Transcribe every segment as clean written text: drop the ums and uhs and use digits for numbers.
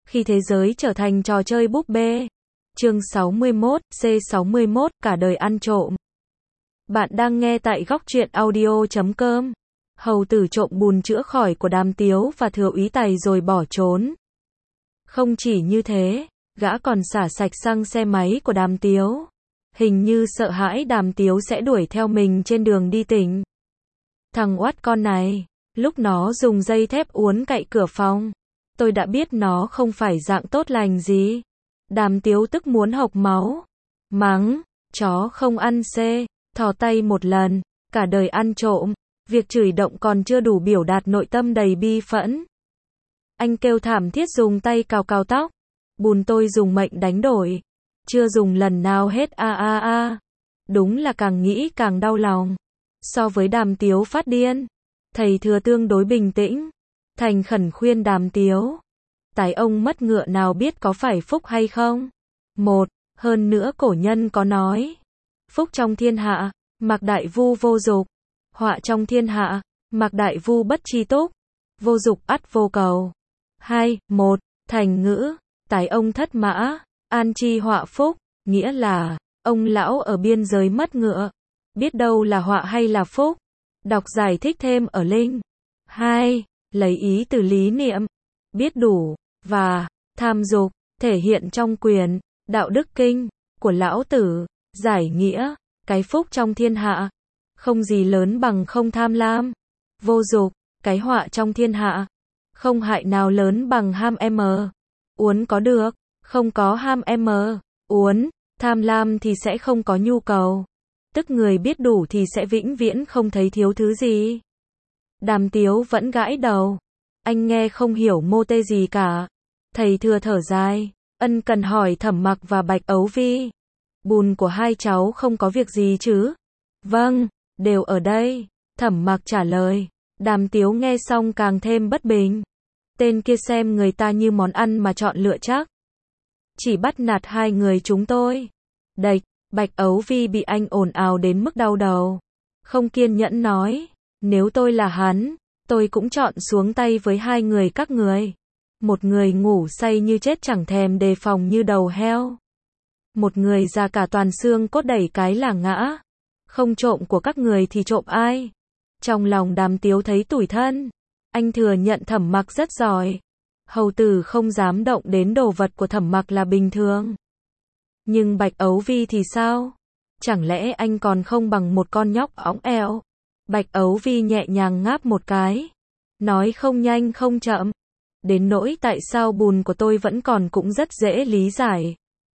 Khi thế giới trở thành trò chơi búp bê. Chương 61, C61, cả đời ăn trộm. Bạn đang nghe tại góc truyện audio.com. Hầu tử trộm bùn chữa khỏi của Đàm Tiếu và Thừa Úy Tài rồi bỏ trốn. Không chỉ như thế, gã còn xả sạch xăng xe máy của Đàm Tiếu. Hình như sợ hãi Đàm Tiếu sẽ đuổi theo mình trên đường đi tỉnh. Thằng oát con này, lúc nó dùng dây thép uốn cậy cửa phòng, tôi đã biết nó không phải dạng tốt lành gì. Đàm Tiếu tức muốn hộc máu. Mắng, chó không ăn xê, thò tay một lần, cả đời ăn trộm. Việc chửi động còn chưa đủ biểu đạt nội tâm đầy bi phẫn. Anh kêu thảm thiết dùng tay cào cào tóc. Bùn tôi dùng mệnh đánh đổi. Chưa dùng lần nào hết Đúng là càng nghĩ càng đau lòng. So với Đàm Tiếu phát điên, thầy Thừa tương đối bình tĩnh. Thành khẩn khuyên Đàm Tiếu. Tái ông mất ngựa nào biết có phải phúc hay không? Hơn nữa cổ nhân có nói. Phúc trong thiên hạ, mặc đại vu vô dục. Họa trong thiên hạ, mặc đại vu bất tri túc. Vô dục ắt vô cầu. Thành ngữ, tái ông thất mã, an chi họa phúc, nghĩa là, ông lão ở biên giới mất ngựa. Biết đâu là họa hay là phúc. Đọc giải thích thêm ở link. 2. Lấy ý từ lý niệm, biết đủ, và tham dục, thể hiện trong quyền, đạo đức kinh, của Lão Tử, giải nghĩa, cái phúc trong thiên hạ, không gì lớn bằng không tham lam. Vô dục, cái họa trong thiên hạ, không hại nào lớn bằng ham uốn có được, không có ham uốn, tham lam thì sẽ không có nhu cầu. Tức người biết đủ thì sẽ vĩnh viễn không thấy thiếu thứ gì. Đàm Tiếu vẫn gãi đầu. Anh nghe không hiểu mô tê gì cả. Thầy Thừa thở dài, ân cần hỏi Thẩm Mặc và Bạch Ấu Vi. Bùn của hai cháu không có việc gì chứ? Vâng, đều ở đây. Thẩm Mặc trả lời. Đàm Tiếu nghe xong càng thêm bất bình. Tên kia xem người ta như món ăn mà chọn lựa chắc. Chỉ bắt nạt hai người chúng tôi. Đệch, Bạch Ấu Vi bị anh ồn ào đến mức đau đầu. Không kiên nhẫn nói. Nếu tôi là hắn, tôi cũng chọn xuống tay với hai người các người. Một người ngủ say như chết chẳng thèm đề phòng như đầu heo. Một người già cả toàn xương cốt đẩy cái là ngã. Không trộm của các người thì trộm ai? Trong lòng Đàm Tiếu thấy tủi thân. Anh thừa nhận Thẩm Mặc rất giỏi. Hầu tử không dám động đến đồ vật của Thẩm Mặc là bình thường. Nhưng Bạch Ấu Vi thì sao? Chẳng lẽ anh còn không bằng một con nhóc óng eo? Bạch Ấu Vi nhẹ nhàng ngáp một cái. Nói không nhanh không chậm. Đến nỗi tại sao bùn của tôi vẫn còn cũng rất dễ lý giải.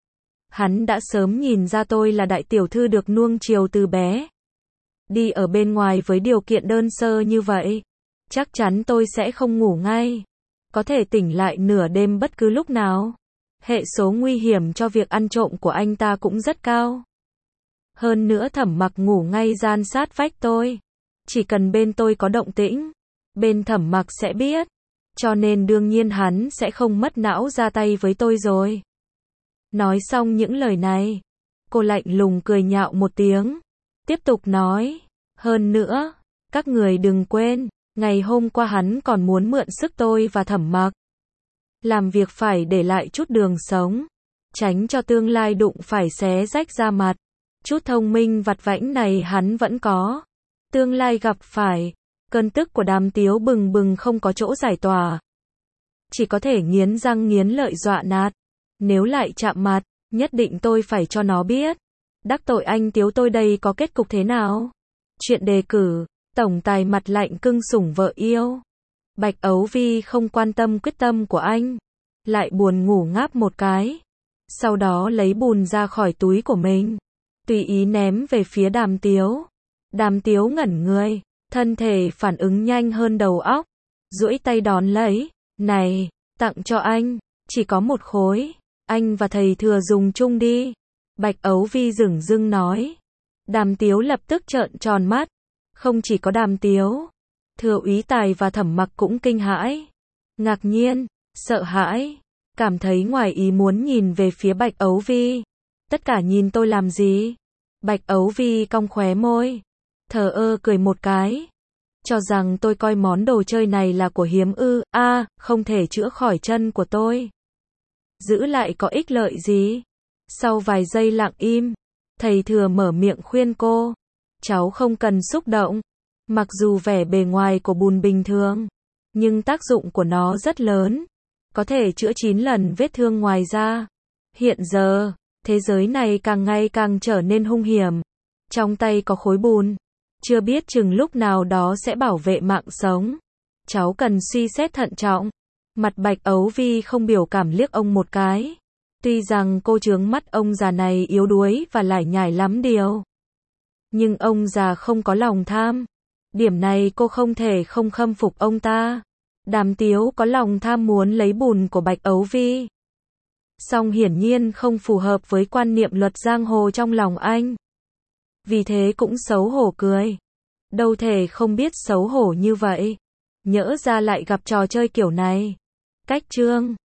Hắn đã sớm nhìn ra tôi là đại tiểu thư được nuông chiều từ bé. Đi ở bên ngoài với điều kiện đơn sơ như vậy, chắc chắn tôi sẽ không ngủ ngay. Có thể tỉnh lại nửa đêm bất cứ lúc nào. Hệ số nguy hiểm cho việc ăn trộm của anh ta cũng rất cao. Hơn nữa Thẩm Mặc ngủ ngay gian sát vách tôi. Chỉ cần bên tôi có động tĩnh, bên Thẩm Mặc sẽ biết. Cho nên đương nhiên hắn sẽ không mất não ra tay với tôi rồi. Nói xong những lời này, cô lạnh lùng cười nhạo một tiếng. Tiếp tục nói. Hơn nữa, các người đừng quên, ngày hôm qua hắn còn muốn mượn sức tôi và Thẩm Mặc. Làm việc phải để lại chút đường sống. Tránh cho tương lai đụng phải xé rách da mặt. Chút thông minh vặt vãnh này hắn vẫn có. Tương lai gặp phải, cơn tức của Đàm Tiếu bừng bừng không có chỗ giải tỏa. Chỉ có thể nghiến răng nghiến lợi dọa nạt. Nếu lại chạm mặt, nhất định tôi phải cho nó biết. Đắc tội anh Tiếu tôi đây có kết cục thế nào? Chuyện đề cử, tổng tài mặt lạnh cưng sủng vợ yêu. Bạch Ấu Vi không quan tâm quyết tâm của anh. Lại buồn ngủ ngáp một cái. Sau đó lấy bùn ra khỏi túi của mình. Tùy ý ném về phía Đàm Tiếu. Đàm Tiếu ngẩn người, thân thể phản ứng nhanh hơn đầu óc. Duỗi tay đón lấy. Này, tặng cho anh, chỉ có một khối. Anh và thầy Thừa dùng chung đi. Bạch Ấu Vi dửng dưng nói. Đàm Tiếu lập tức trợn tròn mắt. Không chỉ có Đàm Tiếu, Thừa Úy Tài và Thẩm Mặc cũng kinh hãi. Ngạc nhiên, sợ hãi, cảm thấy ngoài ý muốn nhìn về phía Bạch Ấu Vi. Tất cả nhìn tôi làm gì? Bạch Ấu Vi cong khóe môi, thờ ơ cười một cái. Cho rằng tôi coi món đồ chơi này là của hiếm ư? Không thể chữa khỏi chân của tôi. giữ lại có ích lợi gì? Sau vài giây lặng im, thầy Thừa mở miệng khuyên cô. Cháu không cần xúc động. Mặc dù vẻ bề ngoài của bùn bình thường, nhưng tác dụng của nó rất lớn. Có thể chữa 9 lần vết thương ngoài da. Hiện giờ, thế giới này càng ngày càng trở nên hung hiểm. Trong tay có khối bùn. Chưa biết chừng lúc nào đó sẽ bảo vệ mạng sống. Cháu cần suy xét thận trọng. Mặt Bạch Ấu Vi không biểu cảm liếc ông một cái. Tuy rằng cô chướng mắt ông già này yếu đuối và lải nhải lắm điều. Nhưng ông già không có lòng tham. Điểm này cô không thể không khâm phục ông ta. Đàm Tiếu có lòng tham muốn lấy bùn của Bạch Ấu Vi. Song hiển nhiên không phù hợp với quan niệm luật giang hồ trong lòng anh. Vì thế cũng xấu hổ cười. Đâu thể không biết xấu hổ như vậy. Nhỡ ra lại gặp trò chơi kiểu này. Cách chương